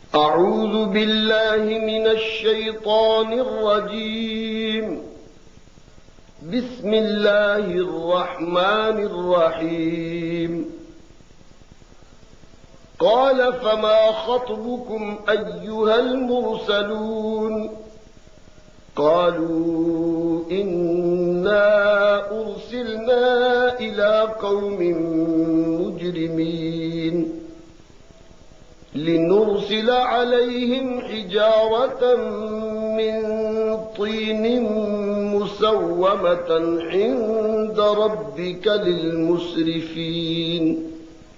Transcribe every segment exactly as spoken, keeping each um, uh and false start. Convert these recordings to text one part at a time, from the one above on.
أعوذ بالله من الشيطان الرجيم. بسم الله الرحمن الرحيم. قال فما خطبكم أيها المرسلون؟ قالوا إنا أرسلنا إلى قوم مجرمين لنرسل عليهم حجارة من طين مسومة عند ربك للمسرفين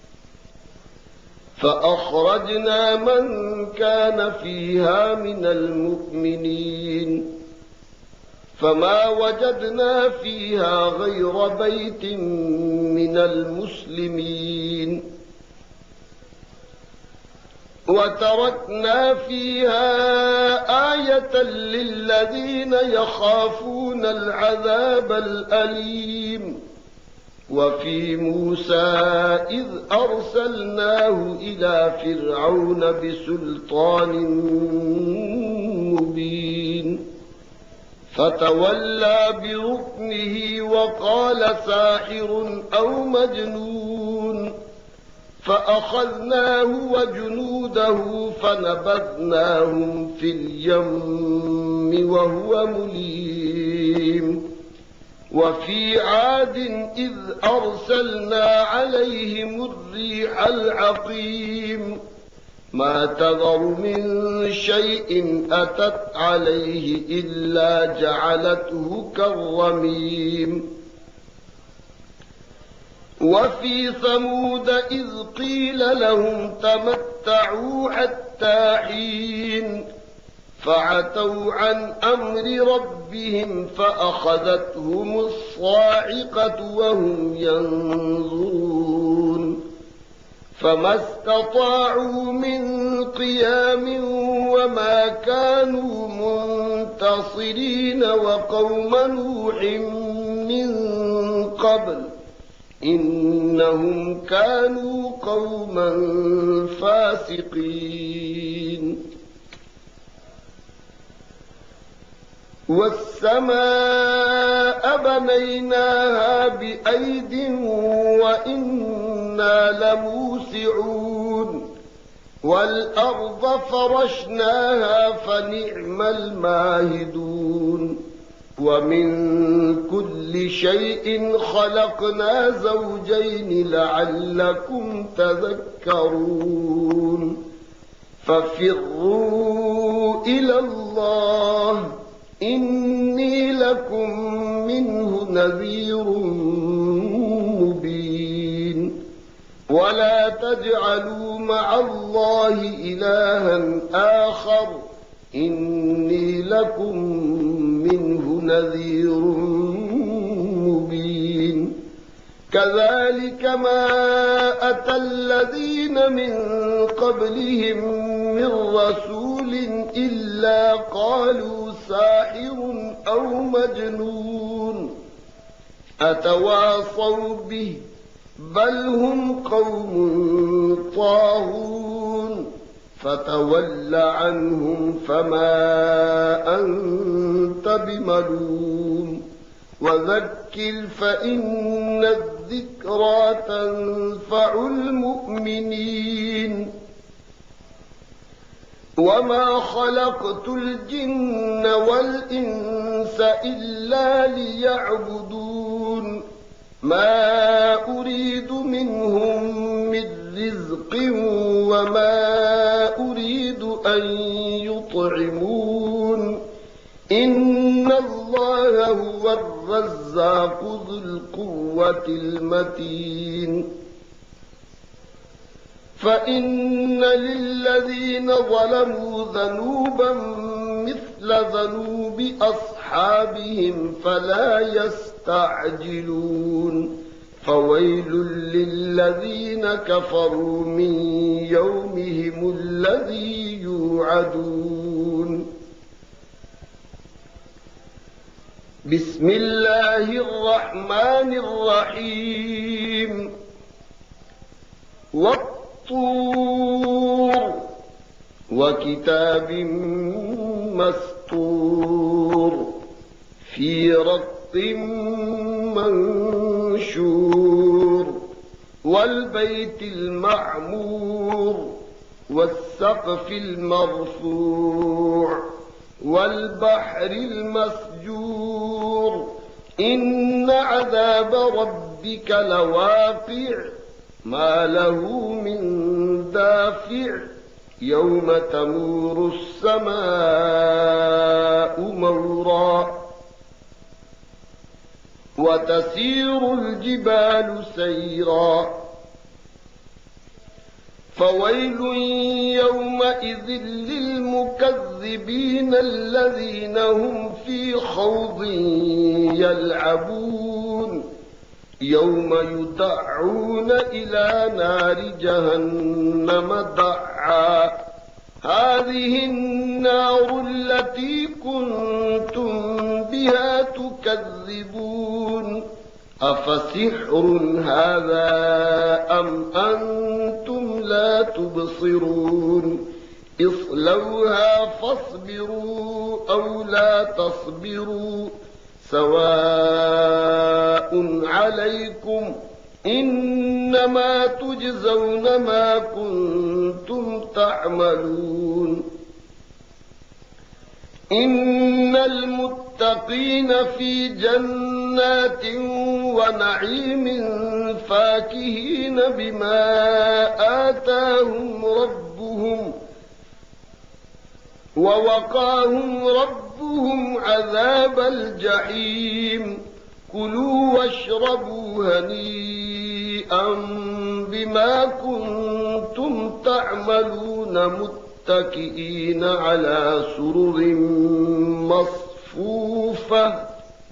فأخرجنا من كان فيها من المؤمنين فما وجدنا فيها غير بيت من المسلمين وتركنا فيها آية للذين يخافون العذاب الأليم. وفي موسى إذ أرسلناه إلى فرعون بسلطان مبين فتولى بركنه وقال ساحر أو مجنون فأخذناه وجنوده فنبذناهم في اليم وهو مليم. وفي عاد إذ أرسلنا عليهم الريح العقيم ما تذر من شيء أتت عليه إلا جعلته كالرميم. وفي ثمود إذ قيل لهم تمتعوا حتى حين فعتوا عن أمر ربهم فأخذتهم الصاعقة وهم ينظرون فما استطاعوا من قيام وما كانوا منتصرين. وقوم نوح من قبل إنهم كانوا قوما فاسقين. والسماء بنيناها بأيد وإنا لموسعون والأرض فرشناها فنعم الماهدون. ومن كل شيء خلقنا زوجين لعلكم تذكرون. ففروا إلى الله إني لكم منه نذير مبين. ولا تجعلوا مع الله إلها آخر إني لكم منه نذير مبين. كذلك ما أتى الذين من قبلهم من رسول إلا قالوا ساحر أو مجنون أتواصوا به بل هم قوم طاغون. فتول عنهم فما أنت بملوم وذكر فإن الذكرى تنفع المؤمنين. وما خلقت الجن والإنس إلا ليعبدون ما أريد منهم من رزق وما أريد أن يطعمون إن الله هو الرزاق ذو القوة المتين. فإن للذين ظلموا ذنوبا مثل ذنوب أصحابهم فلا يستعجلون. فويل للذين كفروا من يومهم الذي يوعدون. بسم الله الرحمن الرحيم. والطور وكتاب مسطور في رق منشور والبيت المعمور والسقف المرفوع والبحر المسجور إن عذاب ربك لواقع ما له من دافع يوم تمور السماء مورا وتسير الجبال سيرا فويل يومئذ للمكذبين الذين هم في خوض يلعبون يوم يدعون إلى نار جهنم دعا هذه النار التي كنتم بها تكذبون أفسحر هذا أم أنتم لا تبصرون اصلوها فاصبروا أو لا تصبروا سواء عليكم إنما تجزون ما كنتم تعملون إن المتقين في جنات ونعيم فاكهين بما آتاهم ربهم ووقاهم ربهم عذاب الجحيم كلوا واشربوا هنيئا بما كنتم تعملون متكئين على سرر مصفوفة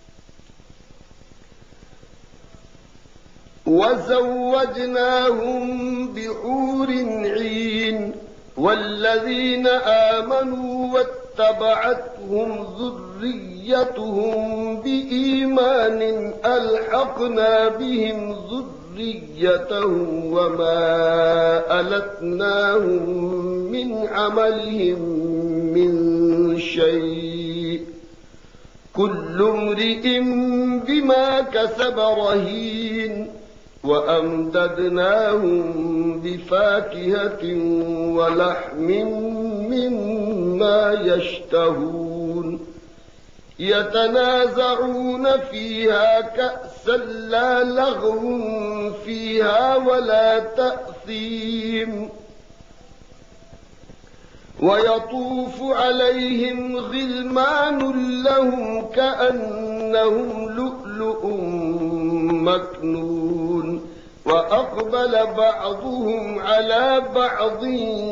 وزوجناهم بحور عين والذين آمنوا واتبعتهم ذريتهم بإيمان ألحقنا بهم ذريتهم وما ألتناهم من عملهم من شيء كل امرئ بما كسب رهين وأمددناهم بفاكهة ولحم مما يشتهون يتنازعون فيها كأسا لا لغو فيها ولا تأثيم ويطوف عليهم غلمان لهم كأنهم لؤلؤ مكنون وأقبل بعضهم على بعض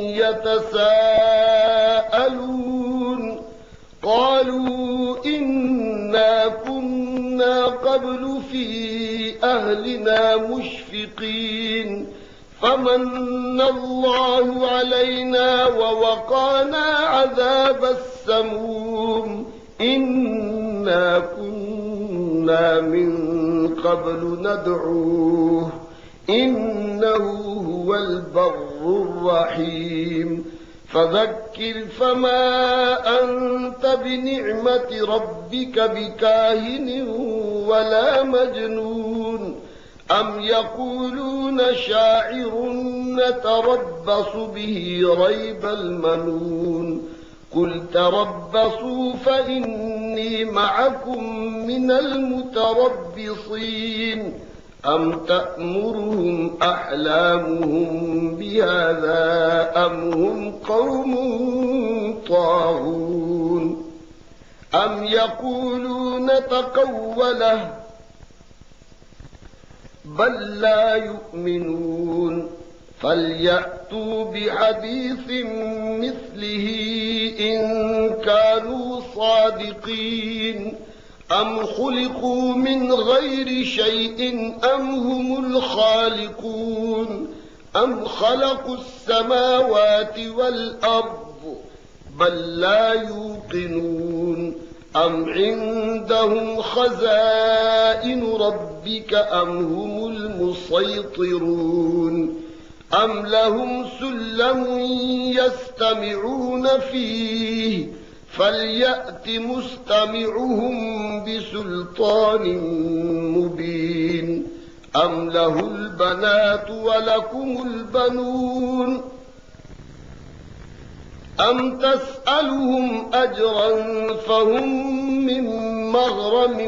يتساءلون قالوا إنا كنا قبل في أهلنا مشفقين فمن الله علينا ووقانا عذاب السموم إنا كنا من قبل ندعوه إنه هو البر الرحيم فذكر فما أنت بنعمة ربك بكاهن ولا مجنون أم يقولون شاعر نتربص به ريب المنون قل تربصوا فإني معكم من المتربصين أم تأمرهم أحلامهم بهذا أم هم قوم طاغون أم يقولون تقوله بل لا يؤمنون فليأتوا بحديث مثله إن كانوا صادقين أم خلقوا من غير شيء أم هم الخالقون أم خلقوا السماوات والأرض بل لا يوقنون أم عندهم خزائن ربك أم هم المسيطرون أم لهم سلم يستمعون فيه فليأت مستمعهم بسلطان مبين أم له البنات ولكم البنون أم تسألهم أجرا فهم من مغرم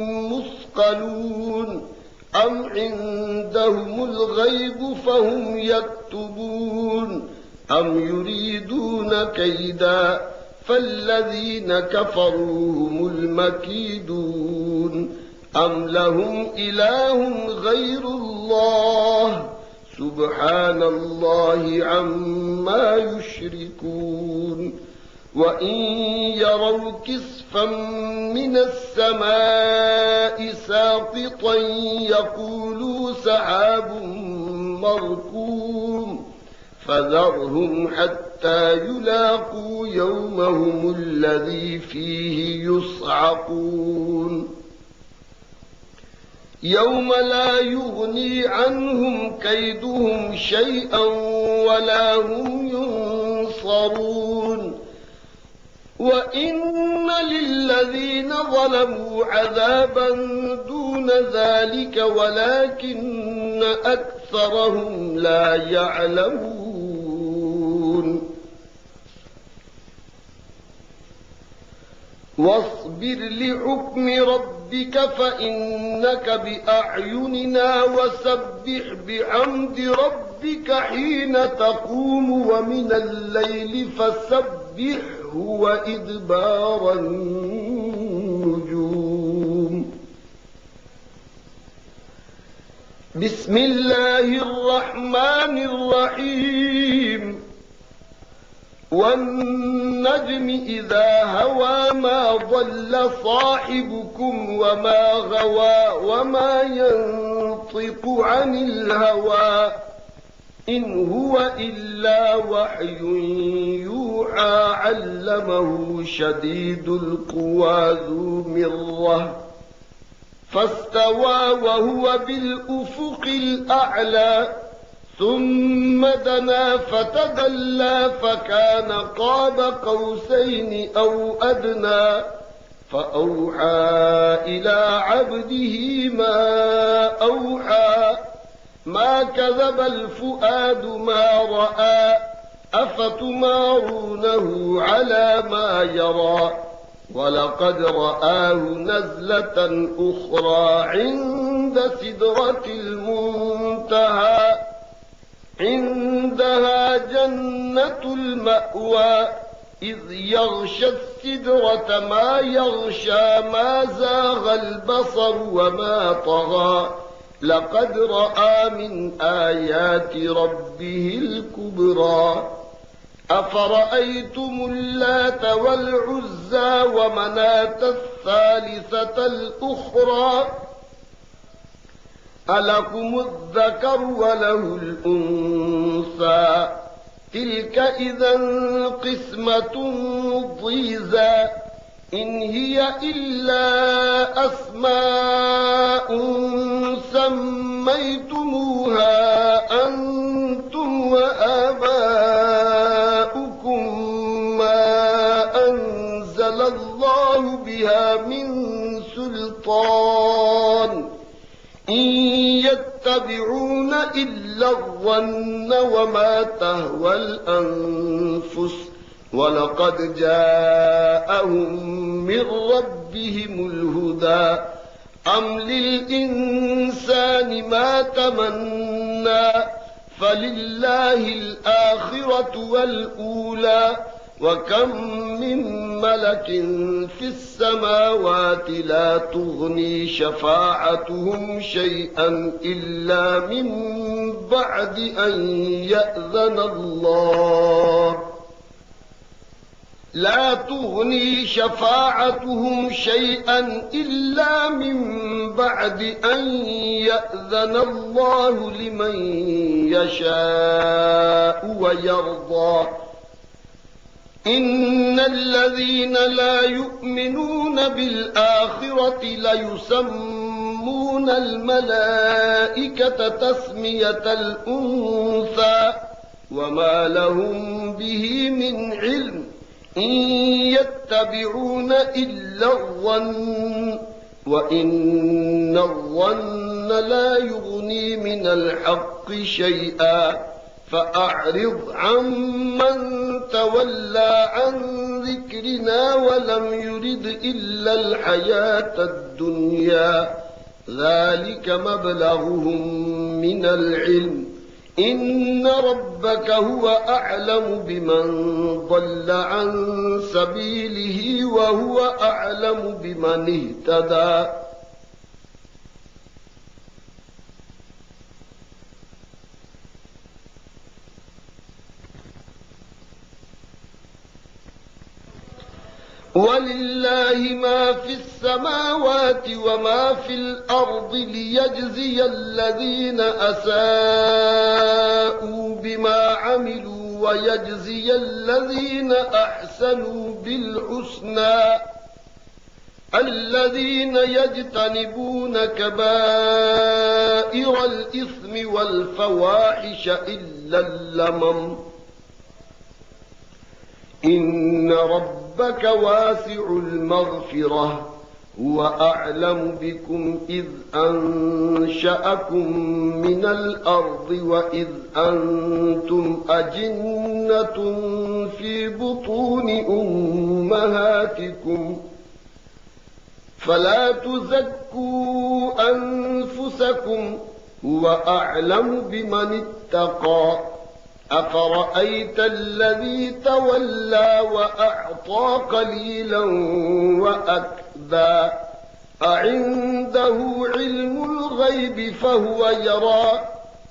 مثقلون أم عندهم الغيب فهم يكتبون أم يريدون كيدا فالذين كفروا هم المكيدون أم لهم إله غير الله سبحان الله عما يشركون وإن يروا كسفا من السماء ساقطا يقولوا سحاب مركوم فذرهم حتى يلاقوا يومهم الذي فيه يصعقون يوم لا يغني عنهم كيدهم شيئا ولا هم ينصرون وإن للذين ظلموا عذابا دون ذلك ولكن أكثرهم لا يعلمون واصبر لحكم ربك فإنك بأعيننا وسبح بحمد ربك حين تقوم ومن الليل فسبحه وإدبار النجوم بسم الله الرحمن الرحيم والنجم إذا هوى ما ضل صاحبكم وما غوى وما ينطق عن الهوى إن هو إلا وحي يوحى علمه شديد القوى ذو مرة فاستوى وهو بالأفق الأعلى ثم دنا فتدلى فكان قاب قوسين أو أدنى فأوحى إلى عبده ما أوحى ما كذب الفؤاد ما رأى أفتمارونه على ما يرى ولقد رآه نزلة أخرى عند سدرة المنتهى عندها جنة المأوى إذ يغشى السدرة ما يغشى ما زاغ البصر وما طغى لقد رأى من آيات ربه الكبرى أفرأيتم اللات والعزى ومناة الثالثة الأخرى ألكم الذكر وله الأنثى تلك إذا قسمة ضيزى إن هي إلا أسماء سميتموها أنتم وآباؤكم ما أنزل الله بها من سلطان إن يتبعون إلا الظن وما تهوى الأنفس ولقد جاءهم من ربهم الهدى أم للإنسان ما تمنى فلله الآخرة والأولى وكم من ملك في السماوات لا تغني شفاعتهم شيئا إلا من بعد أن يأذن الله لا تغني شفاعتهم شيئا إلا من بعد أن يأذن الله لمن يشاء ويرضى إن الذين لا يؤمنون بالآخرة ليسمون يسمون الملائكة تسمية الأنثى وما لهم به من علم إن يتبعون إلا الظن وإن الظن لا يغني من الحق شيئا فأعرض عمن تولى عن ذكرنا ولم يرد إلا الحياة الدنيا ذلك مبلغهم من العلم إن ربك هو أعلم بمن ضل عن سبيله وهو أعلم بمن اهتدى ولله ما في السماوات وما في الأرض ليجزي الذين أساءوا بما عملوا ويجزي الذين أحسنوا بالحسنى الذين يجتنبون كبائر الإثم والفواحش إلا اللمم إن ربك واسع المغفرة هو أعلم بكم إذ أنشأكم من الأرض وإذ أنتم أجنة في بطون أمهاتكم فلا تزكوا أنفسكم هو أعلم بمن اتقى أفرأيت الذي تولى وأعطى قليلا وأكدى أعنده علم الغيب فهو يرى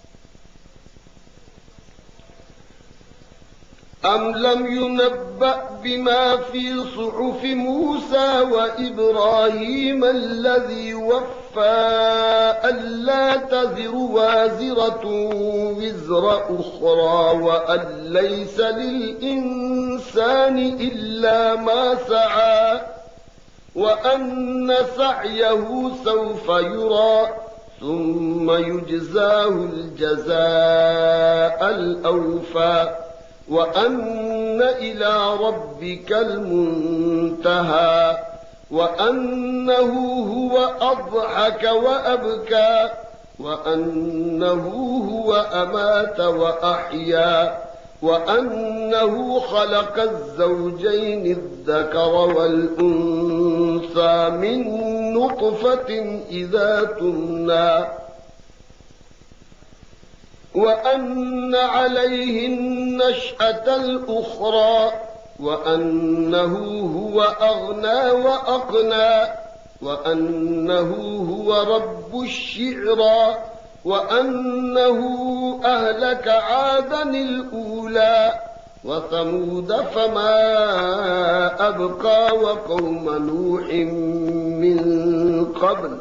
أم لم ينبأ بما في صحف موسى وإبراهيم الذي وفى ألا تزر وازرة وزر أخرى وأن ليس للإنسان إلا ما سعى وأن سعيه سوف يرى ثم يجزاه الجزاء الأوفى وأن إلى ربك المنتهى وأنه هو أضحك وأبكى وأنه هو أمات وأحيا وأنه خلق الزوجين الذكر والأنثى من نطفة إذا تمنى وأن عليه النشأة الأخرى وأنه هو أغنى وأقنى وأنه هو رب الشعرى وأنه أهلك عادا الأولى وثمود فما أبقى وقوم نوح من قبل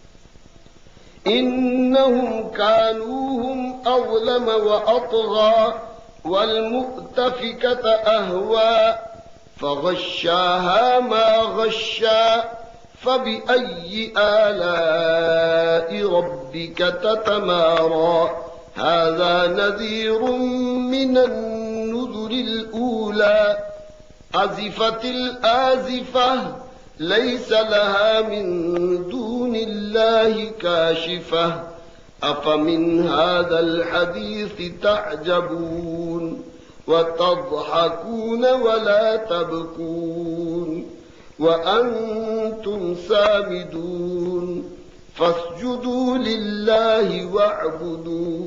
إنهم كانوا هم أظلم وأطغى والمؤتفكة أهوى فغشاها ما غشى فبأي آلاء ربك تتمارى هذا نذير من النذر الأولى أزفت الآزفة ليس لها من دون الله كاشفة أفمن هذا الحديث تعجبون وتضحكون ولا تبكون وأنتم سامدون فاسجدوا لله واعبدوا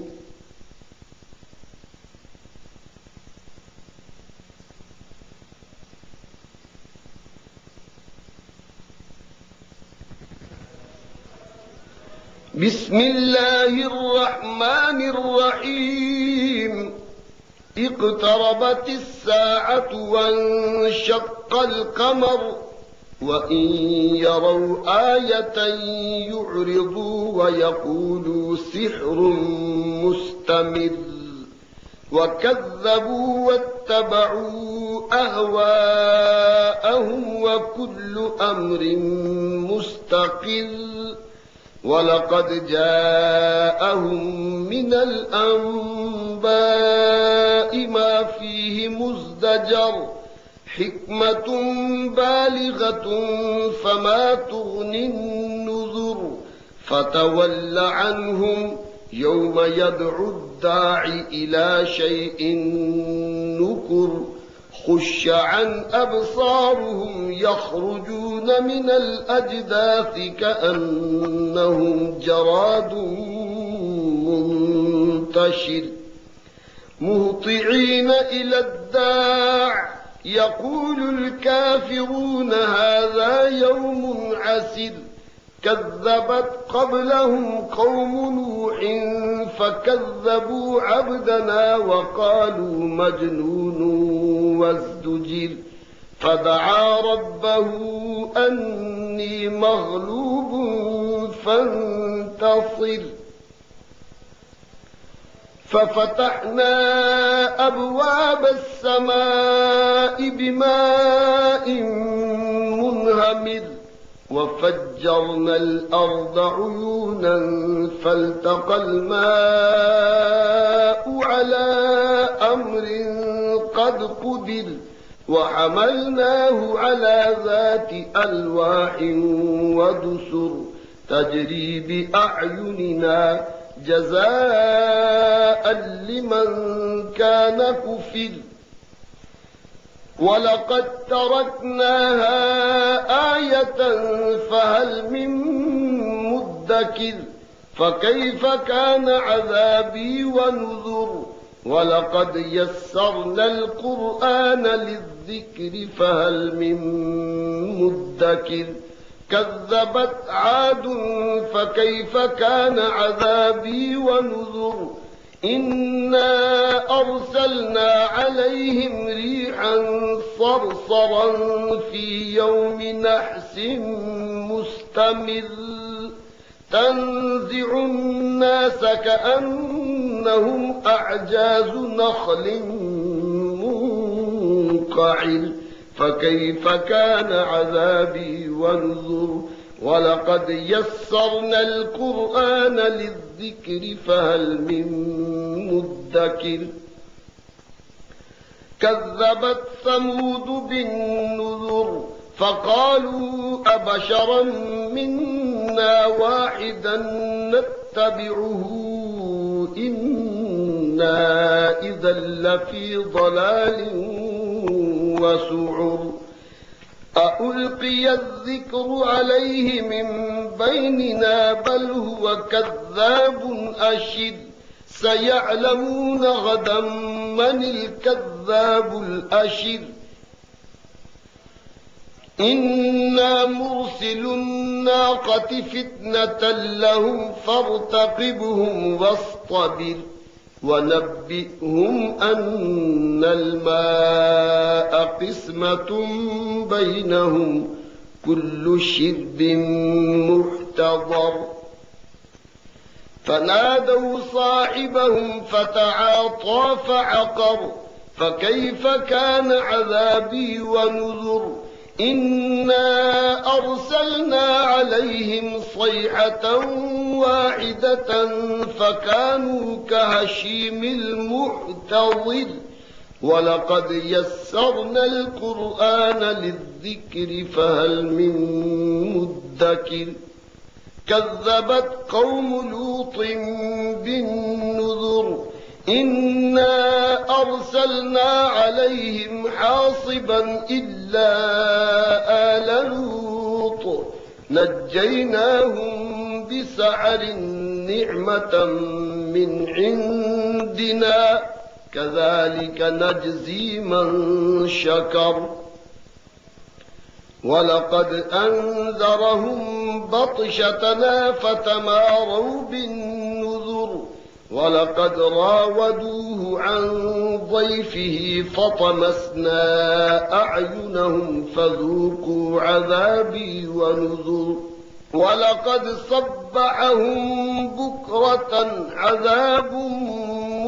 بسم الله الرحمن الرحيم اقتربت الساعة وانشق القمر وإن يروا آية يعرضوا ويقولوا سحر مستمر وكذبوا واتبعوا أهواءهم وكل أمر مستقر ولقد جاءهم من الأنباء ما فيه مزدجر حكمة بالغة فما تغني النذر فتول عنهم يوم يدعو الداعي إلى شيء نكر خش عن أبصارهم يخرجون من الأجداث كأنهم جراد منتشر مهطعين إلى الداع يقول الكافرون هذا يوم عسر كذبت قبلهم قوم نوح فكذبوا عبدنا وقالوا مجنون وازدجر فدعا ربه أني مغلوب فانتصر ففتحنا أبواب السماء بماء منهمر وفجرنا الأرض عيونا فالتقى الماء على أمر قد قدر وحملناه على ذات ألواح ودسر تجري بأعيننا جزاء لمن كان كفر ولقد تركناها آية فهل من مدكر فكيف كان عذابي ونذر ولقد يسرنا القرآن للذكر فهل من مدكر كذبت عاد فكيف كان عذابي ونذر إنا أرسلنا عليهم ريحا صرصرا في يوم نحس مستمر تنزع الناس كأنهم أعجاز نخل منقعر فكيف كان عذابي ونذر ولقد يسرنا القرآن للذكر فهل من مدكر كذبت ثمود بالنذر فقالوا أبشرا منا واحدا نتبعه إنا إذا لفي ضلال وسعر أألقي الذكر عليه من بيننا بل هو كذاب أشر سيعلمون غدا من الكذاب الأشر إنا مرسل الناقة فتنة لهم فارتقبهم واصطبر ونبئهم أن الماء قسمة بينهم كل شرب محتضر فنادوا صاحبهم فتعاطى فعقر فكيف كان عذابي ونذر إنا أرسلنا عليهم صيحة واحدة فكانوا كهشيم المحتضر ولقد يسرنا القرآن للذكر فهل من مدكر كذبت قوم لوط بالنذر إنا أرسلنا عليهم حاصبا إلا آل لوط نجيناهم بسحر نعمة من عندنا كذلك نجزي من شكر ولقد أنذرهم بطشتنا فتماروا بالنذر ولقد راودوه عن ضيفه فطمسنا أعينهم فذوقوا عذابي ونذر ولقد صبحهم بكرة عذاب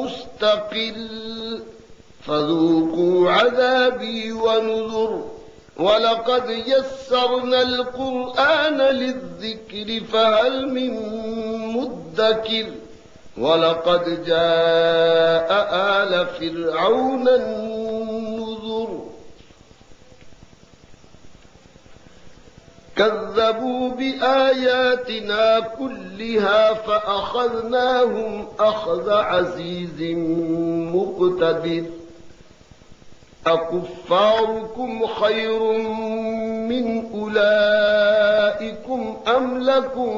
مستقل فذوقوا عذابي ونذر ولقد يسرنا القرآن للذكر فهل من مدكر ولقد جاء آل فرعون النذر كذبوا بآياتنا كلها فأخذناهم أخذ عزيز مقتدر أكفاركم خير من أولئكم أم لكم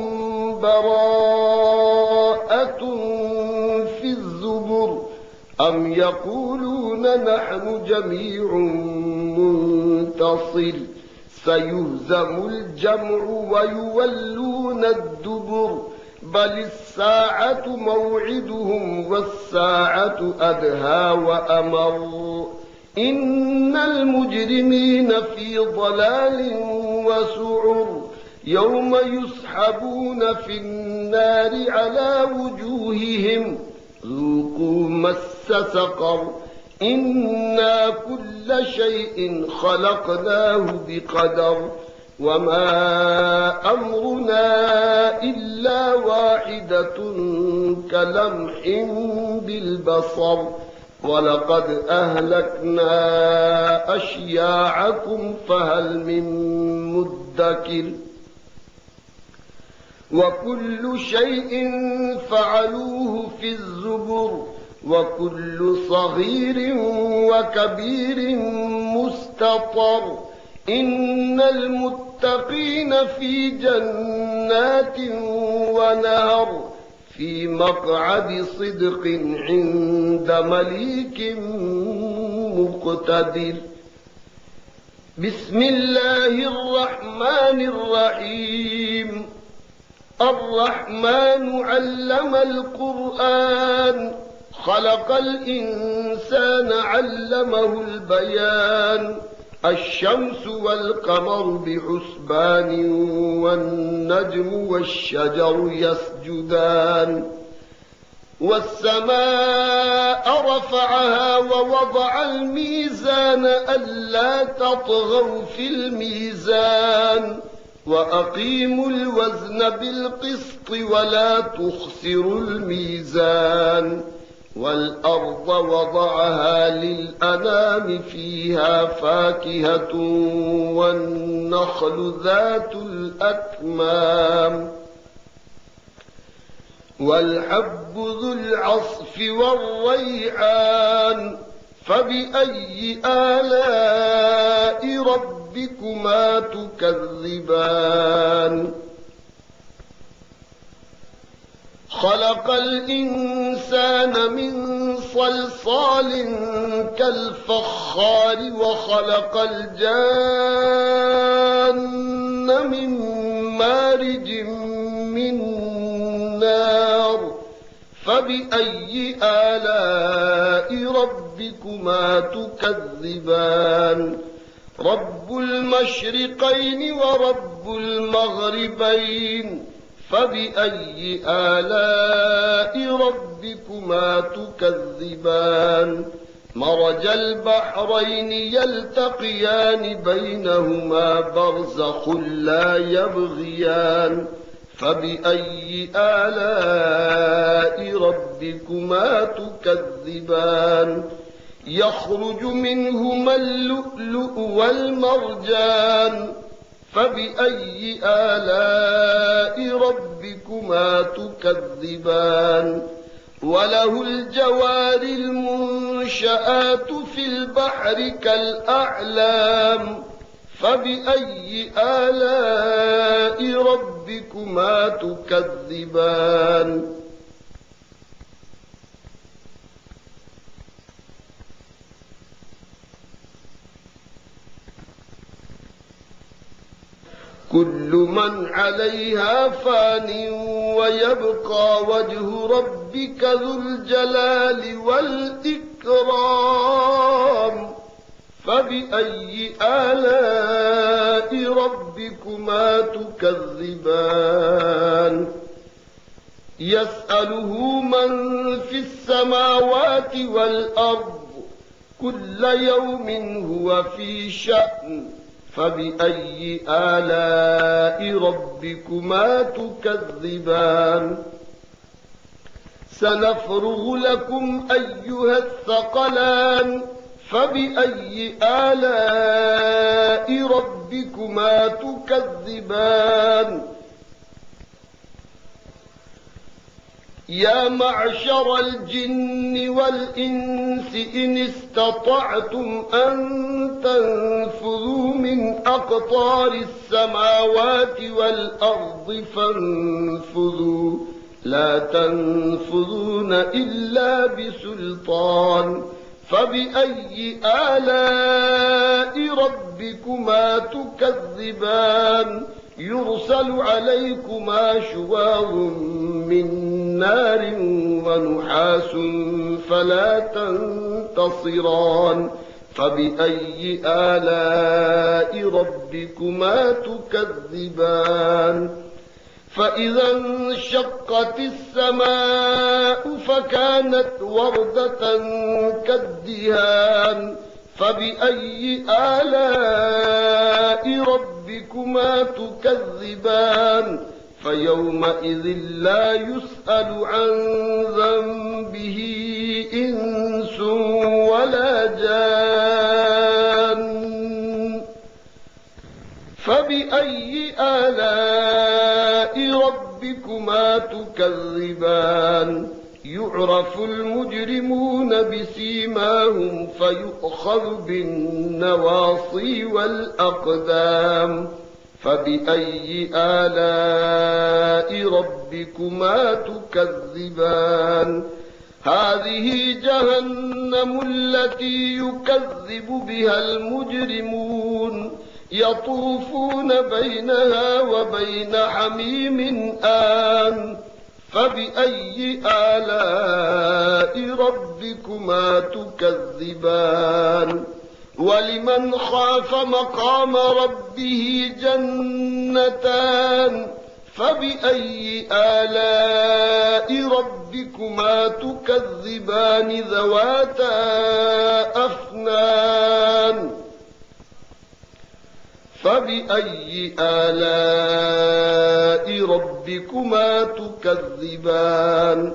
براءة في الزبر أم يقولون نحن جميع منتصر سيهزم الجمع ويولون الدبر بل الساعة موعدهم والساعة أدهى وأمر إن المجرمين في ضلال وسعر يوم يسحبون في النار على وجوههم ذوقوا مس سقر إنا كل شيء خلقناه بقدر وما أمرنا إلا واحدة كلمح بالبصر ولقد أهلكنا أشياعكم فهل من مدكر وكل شيء فعلوه في الزبر وكل صغير وكبير مستطر إن المتقين في جنات ونهر في مقعد صدق عند مليك مقتدر بسم الله الرحمن الرحيم الرحمن علم القرآن خلق الإنسان علمه البيان الشمس والقمر بحسبان والنجم والشجر يسجدان والسماء رفعها ووضع الميزان ألا تطغوا في الميزان وأقيموا الوزن بالقسط ولا تخسروا الميزان والأرض وضعها للأنام فيها فاكهة والنخل ذات الأكمام والحب ذو العصف والريحان فبأي آلاء ربكما تكذبان خلق الإنسان من صلصال كالفخار وخلق الجان من مارج من نار فبأي آلاء ربكما تكذبان رب المشرقين ورب المغربين فبأي آلاء ربكما تكذبان مرج البحرين يلتقيان بينهما برزخ لا يبغيان فبأي آلاء ربكما تكذبان يخرج منهما اللؤلؤ والمرجان فبأي آلاء ربكما تكذبان وله الجوار المنشآت في البحر كالأعلام فبأي آلاء ربكما تكذبان كل من عليها فان ويبقى وجه ربك ذو الجلال والإكرام فبأي آلاء ربكما تكذبان يسأله من في السماوات والأرض كل يوم هو في شأن فبأي آلاء ربكما تكذبان سنفرغ لكم أيها الثقلان فبأي آلاء ربكما تكذبان يا معشر الجن والإنس إن استطعتم أن تنفذوا من أقطار السماوات والأرض فانفذوا لا تنفذون إلا بسلطان فبأي آلاء ربكما تكذبان يرسل عليكما شواظ من نار ونحاس فلا تنتصران فبأي آلاء ربكما تكذبان فإذا انشقت السماء فكانت وردة كالدهان فبأي آلاء ربكما تكذبان فيومئذ لا يسأل عن ذنبه إنس ولا جان فبأي آلاء ربكما تكذبان يعرف المجرمون بسيماهم فيؤخذ بالنواصي والأقدام فبأي آلاء ربكما تكذبان هذه جهنم التي يكذب بها المجرمون يطوفون بينها وبين حميم آن فبأي آلاء ربكما تكذبان ولمن خاف مقام ربه جنتان فبأي آلاء ربكما تكذبان ذواتا أفنان فبأي آلاء ربكما تكذبان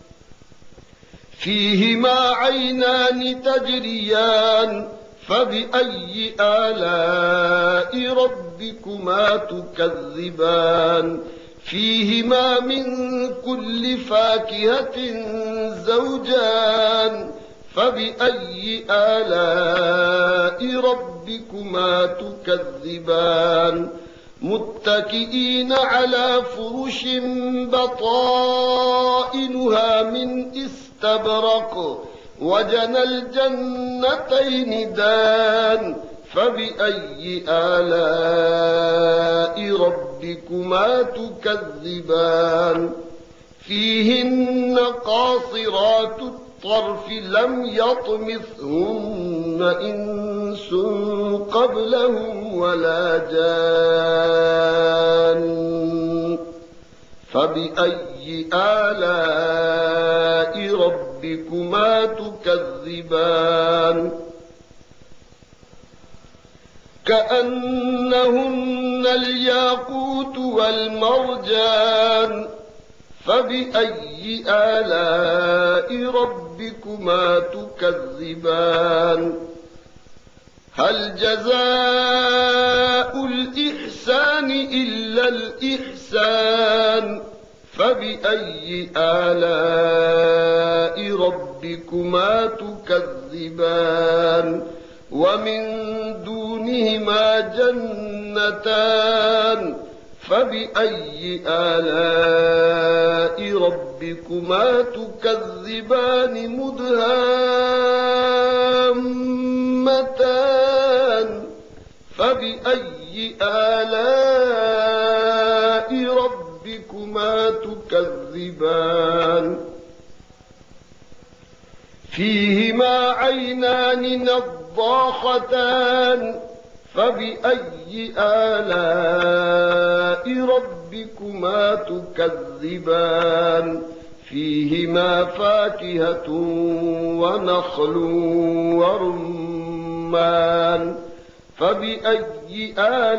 فيهما عينان تجريان فبأي آلاء ربكما تكذبان فيهما من كل فاكهة زوجان فبأي آلاء ربكما تكذبان متكئين على فرش بطائنها من استبرق وجنى الجنتين دان فبأي آلاء ربكما تكذبان فيهن قاصرات الطرف لم يطمثهن إنس قبلهم ولا جان فبأي آلاء ربكما تكذبان كأنهن الياقوت والمرجان فبأي آلاء ربكما تكذبان هل جزاء الإحسان إلا الإحسان فبأي آلاء ربكما تكذبان ومن دونهما جنتان فبأي آلاء ربكما تكذبان مدهامتان فبأي آلاء ربكما تكذبان فيهما عينان نضاختان فبأي آلاء ربكما تكذبان فيهما فاكهة ونخل ورمان فبأي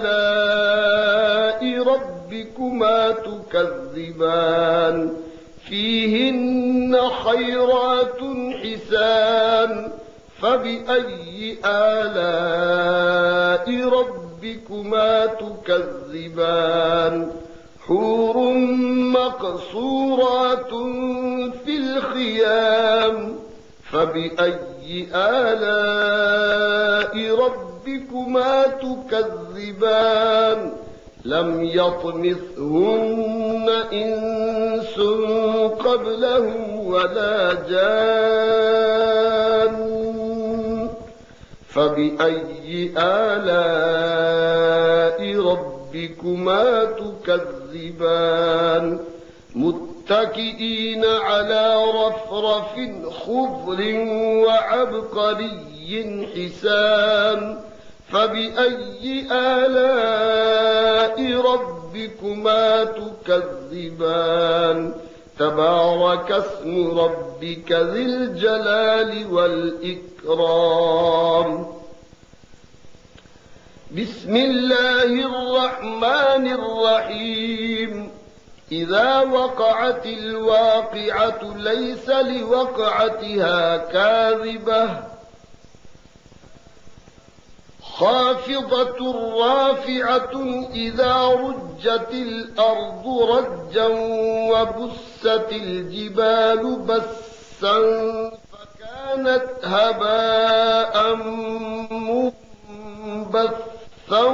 آلاء ربكما تكذبان فيهن خيرات حسان فبأي آلاء ربكما تكذبان حور مقصورات في الخيام فبأي آلاء ربكما تكذبان لم يطمثهن إنس قبلهم ولا جان فبأي آلاء ربكما تكذبان متكئين على رفرف خضر وعبقري حسان فبأي آلاء ربكما تكذبان تبارك اسم ربك ذي الجلال والإكرام بسم الله الرحمن الرحيم إذا وقعت الواقعة ليس لوقعتها كاذبة خافضة رافعة إذا رجت الأرض رجا وبست الجبال بسا فكانت هباء منبثا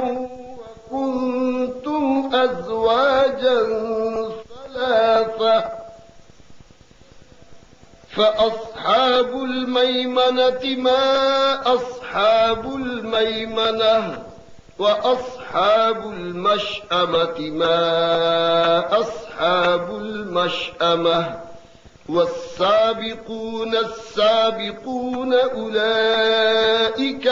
وكنتم أزواجا ثلاثة فأصحاب الميمنة ما أصحاب الميمنة وأصحاب المشأمة ما أصحاب المشأمة والسابقون السابقون أولئك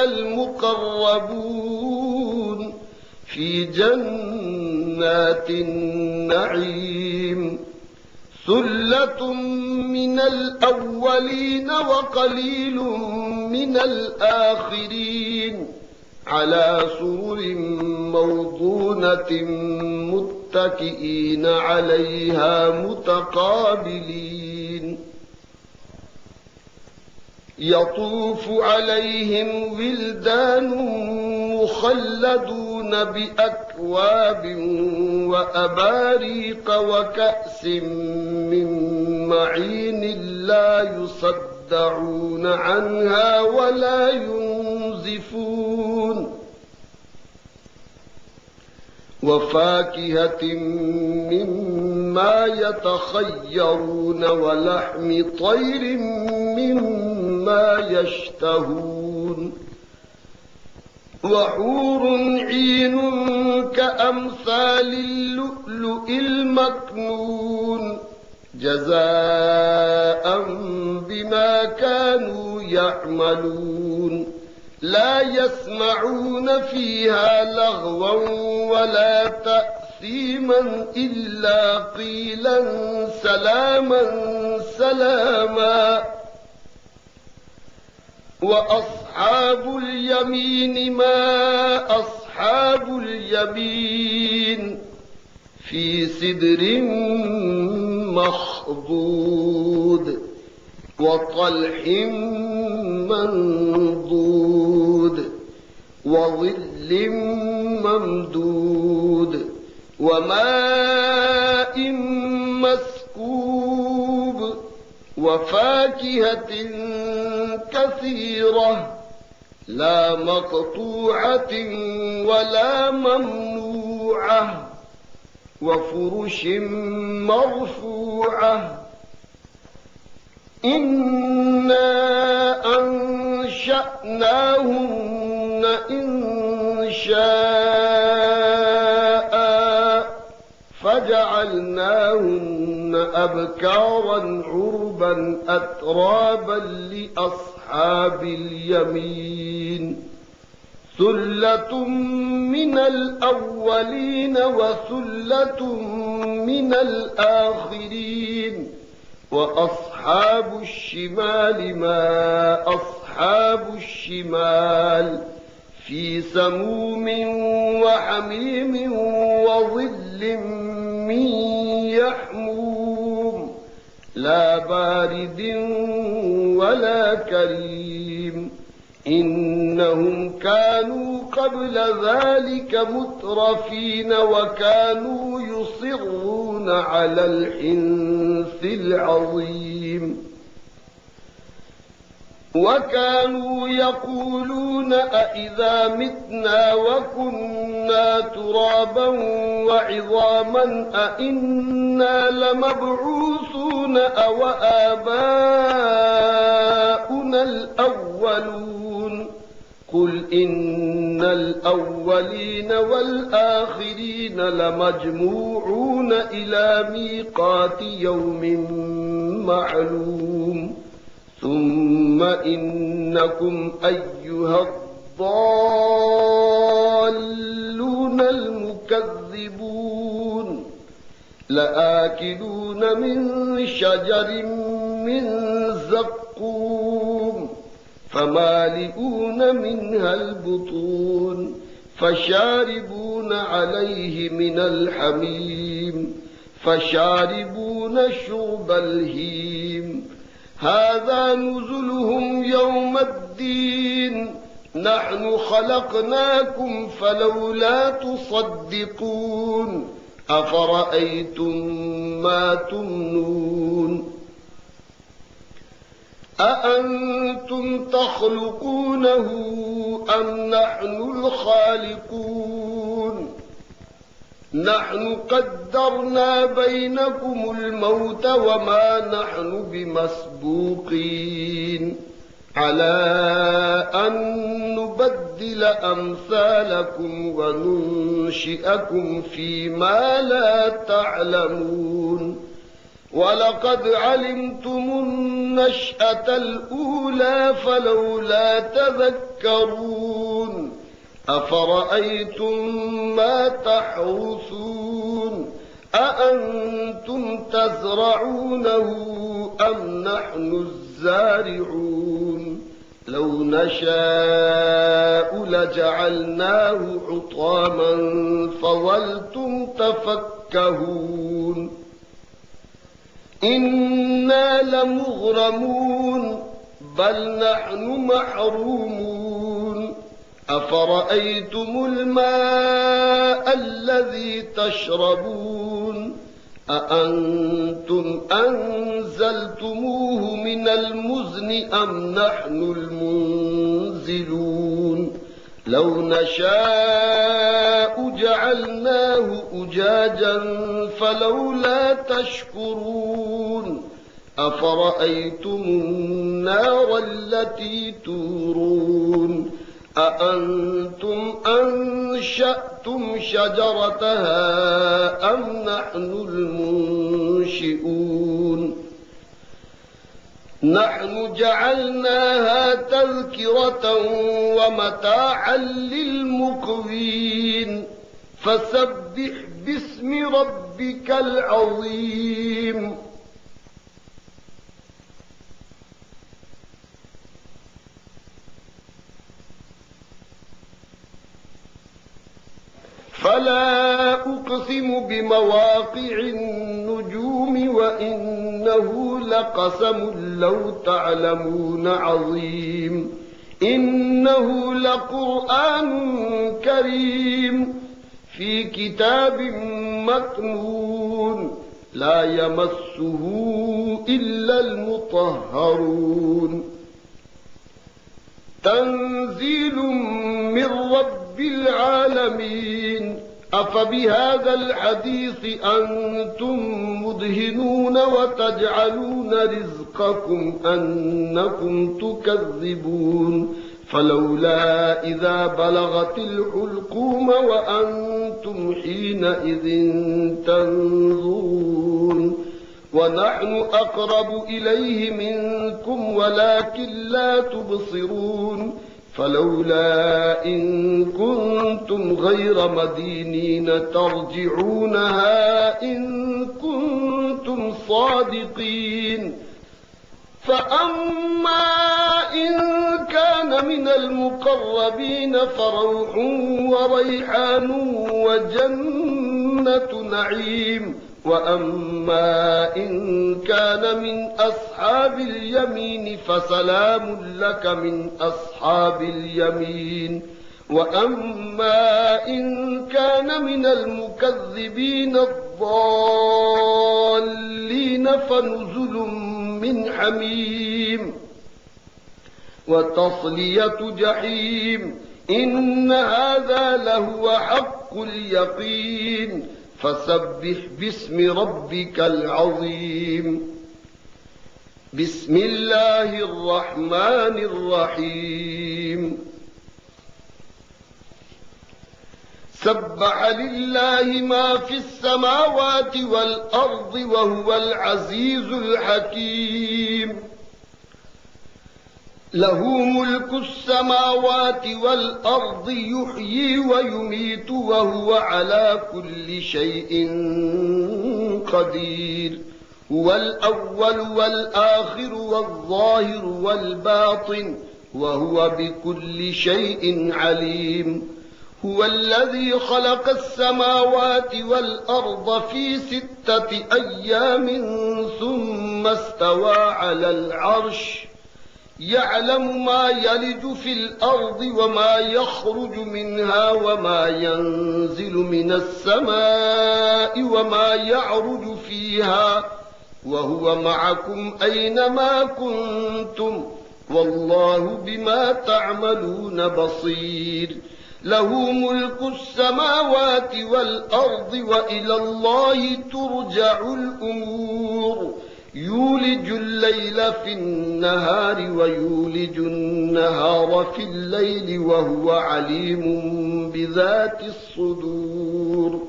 المقربون في جنات النعيم ثلة من الأولين وقليل من الآخرين على سرر موضونة متكئين عليها متقابلين يطوف عليهم ولدان مخلدون بأكواب وأباريق وكأس من معين لا يصدعون عنها ولا ينزفون وفاكهة مما يتخيرون ولحم طير مما يشتهون وحور عين كأمثال اللؤلؤ المكنون جزاء بما كانوا يعملون لا يسمعون فيها لغوا ولا تأثيما إلا قيلا سلاما سلاما وأصحاب اليمين ما أصحاب اليمين في سدر مخضود وطلح منضود وظل ممدود وماء مسكوب وفاكهة كثيرة لا مقطوعة ولا ممنوعة وفرش مرفوعة إنا أنشأناهن إنشاء فجعلناهن أبكارا عربا أترابا لأصحاب اليمين ثلة من الأولين وثلة من الآخرين وأصحاب الشمال ما أصحاب الشمال في سموم وحميم وظل من يحموم لا بارد ولا كريم إنهم كانوا قبل ذلك مترفين وكانوا يصرون على الحنث العظيم وكانوا يقولون أئذا متنا وكنا ترابا وعظاما أئنا لمبعوثون أو آباؤنا الأولون قل إن الأولين والآخرين لمجموعون إلى ميقات يوم معلوم ثم إنكم أيها الضالون المكذبون لآكلون من شجر من زقوم فمالئون منها البطون فشاربون عليه من الحميم فشاربون شرب الهيم هذا نزلهم يوم الدين نحن خلقناكم فلولا تصدقون أفرأيتم ما تمنون أأنتم تخلقونه أم نحن الخالقون نحن قدرنا بينكم الموت وما نحن بمسبوقين على أن نبدل أمثالكم وننشئكم فيما لا تعلمون ولقد علمتم النشأة الأولى فلولا تذكرون أفرأيتم ما تحرثون أأنتم تزرعونه أم نحن الزارعون لو نشاء لجعلناه حطاما فظلتم تفكهون إنا لمغرمون بل نحن محرومون أفرأيتم الماء الذي تشربون أأنتم أنزلتموه من المزن أم نحن المنزلون لو نشاء جعلناه أجاجا فلولا تشكرون أفرأيتم النار التي تورون أأنتم أنشأتم شجرتها أم نحن المنشئون نحن جعلناها تذكرة ومتاعا للمقوين فسبح باسم ربك العظيم فلا أقسم بمواقع النجوم وإنه لقسم لو تعلمون عظيم إنه لقرآن كريم في كتاب مكنون لا يمسه إلا المطهرون تنزيل من رب العالمين أفبهذا الحديث أنتم مدهنون وتجعلون رزقكم أنكم تكذبون فلولا إذا بلغت الحلقوم وأنتم حينئذ تنظرون ونحن أقرب إليه منكم ولكن لا تبصرون فلولا إن كنتم غير مدينين ترجعونها إن كنتم صادقين فأما إن كان كان من المقربين فروح وريحان وجنة نعيم وأما إن كان من أصحاب اليمين فسلام لك من أصحاب اليمين وأما إن كان من المكذبين الضالين فنزل من حميم وتصلية جحيم إن هذا لهو حق اليقين فسبح باسم ربك العظيم بسم الله الرحمن الرحيم سبح لله ما في السماوات والأرض وهو العزيز الحكيم له ملك السماوات والأرض يحيي ويميت وهو على كل شيء قدير هو الأول والآخر والظاهر والباطن وهو بكل شيء عليم هو الذي خلق السماوات والأرض في ستة أيام ثم استوى على العرش يعلم ما يلج في الأرض وما يخرج منها وما ينزل من السماء وما يعرج فيها وهو معكم أينما كنتم والله بما تعملون بصير له ملك السماوات والأرض وإلى الله ترجع الأمور يولج الليل في النهار ويولج النهار في الليل وهو عليم بذات الصدور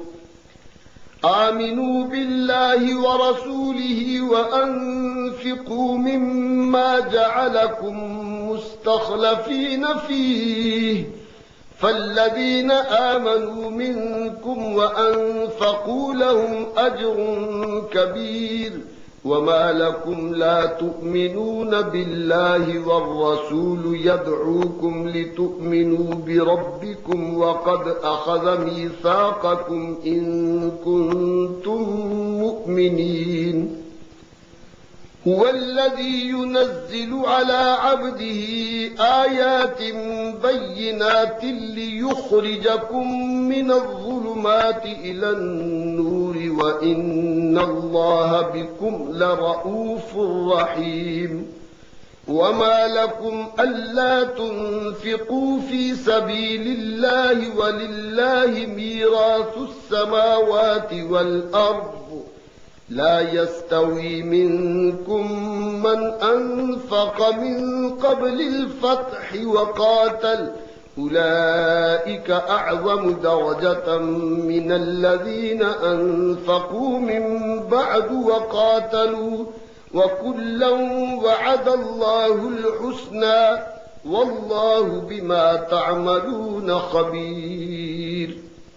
آمنوا بالله ورسوله وأنفقوا مما جعلكم مستخلفين فيه فالذين آمنوا منكم وأنفقوا لهم أجر كبير وما لكم لا تؤمنون بالله والرسول يدعوكم لتؤمنوا بربكم وقد أخذ ميثاقكم إن كنتم مؤمنين هو الذي ينزل على عبده آيات بينات ليخرجكم من الظلمات إلى النور وإن الله بكم لرؤوف رحيم وما لكم ألا تنفقوا في سبيل الله ولله ميراث السماوات والأرض لا يستوي منكم من أنفق من قبل الفتح وقاتل أولئك أعظم درجة من الذين أنفقوا من بعد وقاتلوا وكلا وعد الله الحسنى والله بما تعملون خبير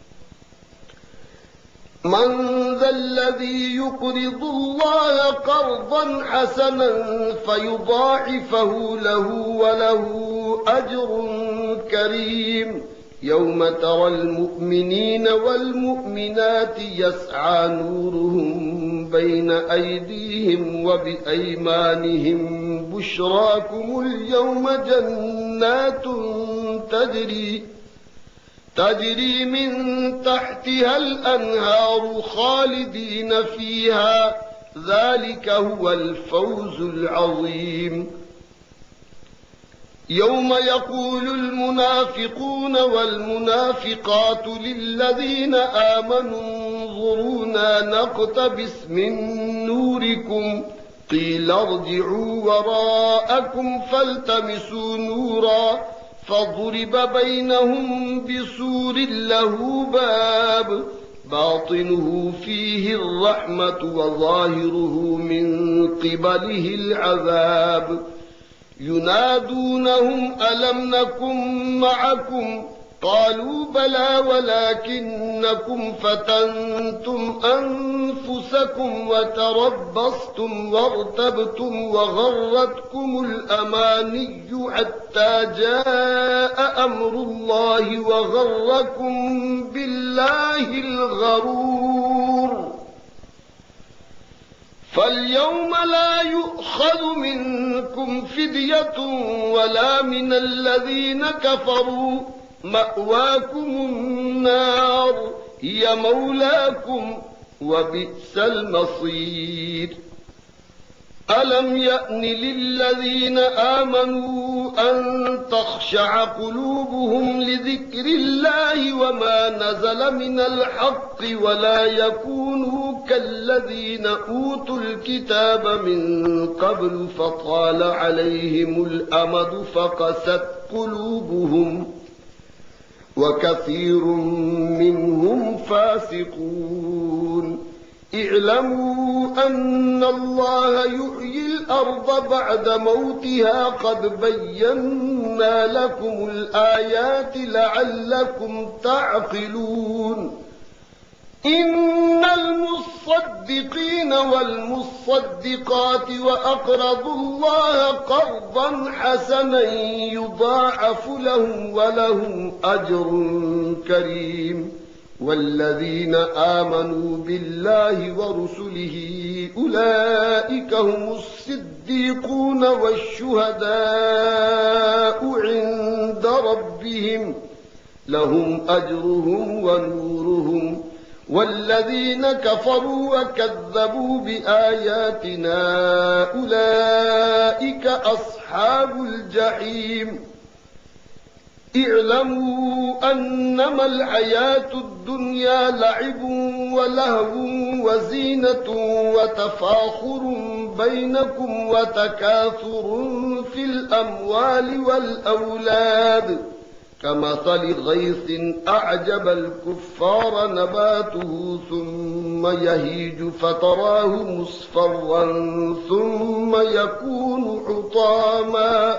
من ذا الذي يقرض الله قرضا حسنا فيضاعفه له وله أجر كريم يوم ترى المؤمنين والمؤمنات يسعى نورهم بين أيديهم وبأيمانهم بشراكم اليوم جنات تجري تجري من تحتها الأنهار خالدين فيها ذلك هو الفوز العظيم يوم يقول المنافقون والمنافقات للذين آمنوا انظرونا نقتبس من نوركم قيل ارجعوا وراءكم فالتمسوا نورا فضرب بينهم بسور له باب باطنه فيه الرحمة وظاهره من قبله العذاب ينادونهم ألم نكن معكم قالوا بلى ولكنكم فتنتم أنفسكم وتربصتم وارتبتم وغرتكم الأماني حتى جاء أمر الله وغركم بالله الغرور. فاليوم لا يؤخذ منكم فدية ولا من الذين كفروا، مأواكم النار هي مولاكم وبئس المصير. ألم يأن للذين آمنوا أن تخشع قلوبهم لذكر الله وما نزل من الحق ولا يكونوا كالذين أوتوا الكتاب من قبل فطال عليهم الأمد فقست قلوبهم وكثير منهم فاسقون. اعلموا أن الله يحيي الأرض بعد موتها قد بينا لكم الآيات لعلكم تعقلون. إن المصدقين والمصدقات وأقرضوا الله قرضا حسنا يضاعف لهم ولهم أجر كريم. والذين آمنوا بالله ورسله أولئك هم الصديقون والشهداء عند ربهم لهم أجرهم ونورهم. والذين كفروا وكذبوا بآياتنا أولئك أصحاب الجحيم. اعلموا أنما الحياة الدنيا لعب ولهو وزينة وتفاخر بينكم وتكاثر في الأموال والأولاد كمثل غيث أعجب الكفار نباته ثم يهيج فتراه مصفرا ثم يكون حطاما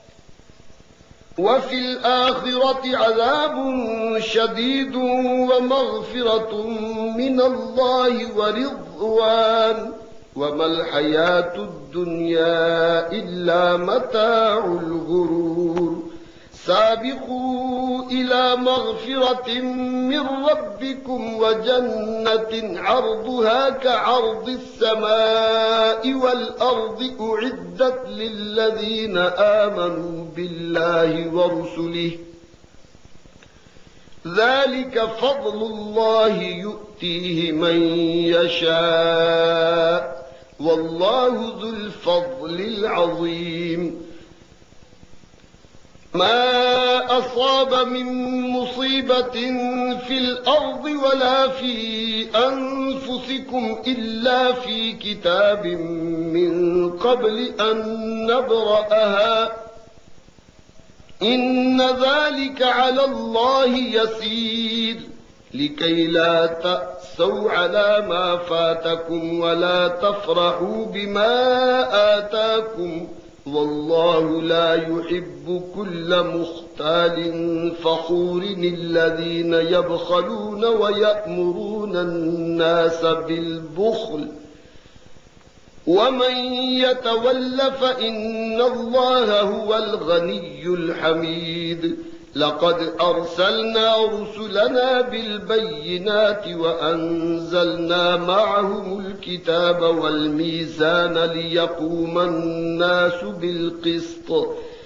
وفي الآخرة عذاب شديد ومغفرة من الله ورضوان وما الحياة الدنيا إلا متاع الغرور. سابقوا إلى مغفرة من ربكم وجنة عرضها كعرض السماء والأرض أعدت للذين آمنوا بالله ورسله ذلك فضل الله يؤتيه من يشاء والله ذو الفضل العظيم. ما أصاب من مصيبة في الأرض ولا في أنفسكم إلا في كتاب من قبل أن نبرأها إن ذلك على الله يسير. لكي لا تأسوا على ما فاتكم ولا تفرحوا بما آتاكم والله لا يحب كل مختال فخور الذين يبخلون ويأمرون الناس بالبخل ومن يتول فإن الله هو الغني الحميد. لقد أرسلنا رسلنا بالبينات وأنزلنا معهم الكتاب والميزان ليقوم الناس بالقسط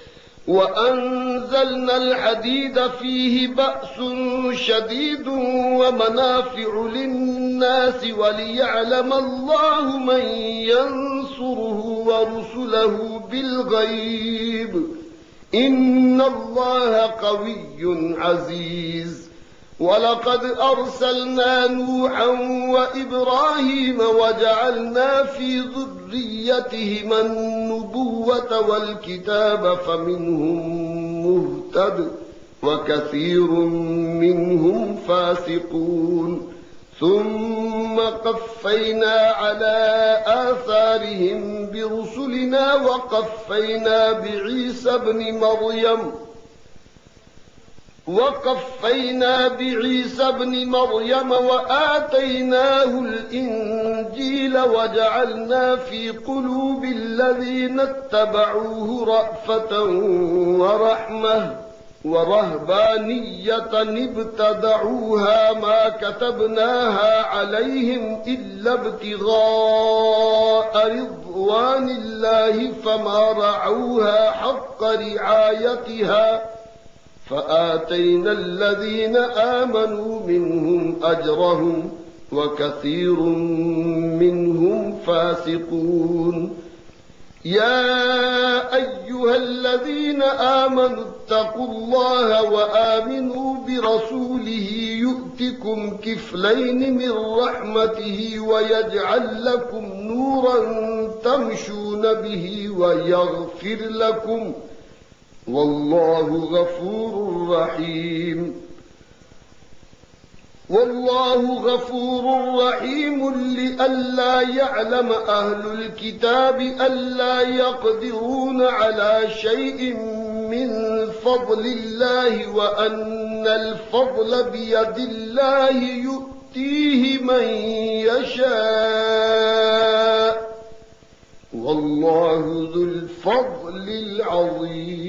وأنزلنا الحديد فيه بأس شديد ومنافع للناس وليعلم الله من ينصره ورسله بالغيب إن الله قوي عزيز. ولقد أرسلنا نوحا وإبراهيم وجعلنا في ذريتهما النبوة والكتاب فمنهم مهتد وكثير منهم فاسقون. ثم قفينا على آثارهم برسلنا وقفينا وقفينا بعيسى ابن مريم وقفينا بعيسى ابن مريم وجعلناه هدى ونورا وكتابا وآتيناه الحكم والنبوة والكتاب فمنهم وقفينا بعيسى ابن مريم وآتيناه الإنجيل وجعلنا في قلوب الذين اتبعوه رأفة ورحمة ورهبانية ابتدعوها ما كتبناها عليهم إلا ابتغاء رضوان الله فما رعوها حق رعايتها فآتينا الذين آمنوا منهم أجرهم وكثير منهم فاسقون. يا أيها الذين آمنوا اتقوا الله وآمنوا برسوله يؤتكم كفلين من رحمته ويجعل لكم نورا تمشون به ويغفر لكم والله غفور رحيم. والله غفور رحيم لئلا يعلم أهل الكتاب ألا يقدرون على شيء من فضل الله وأن الفضل بيد الله يؤتيه من يشاء والله ذو الفضل العظيم.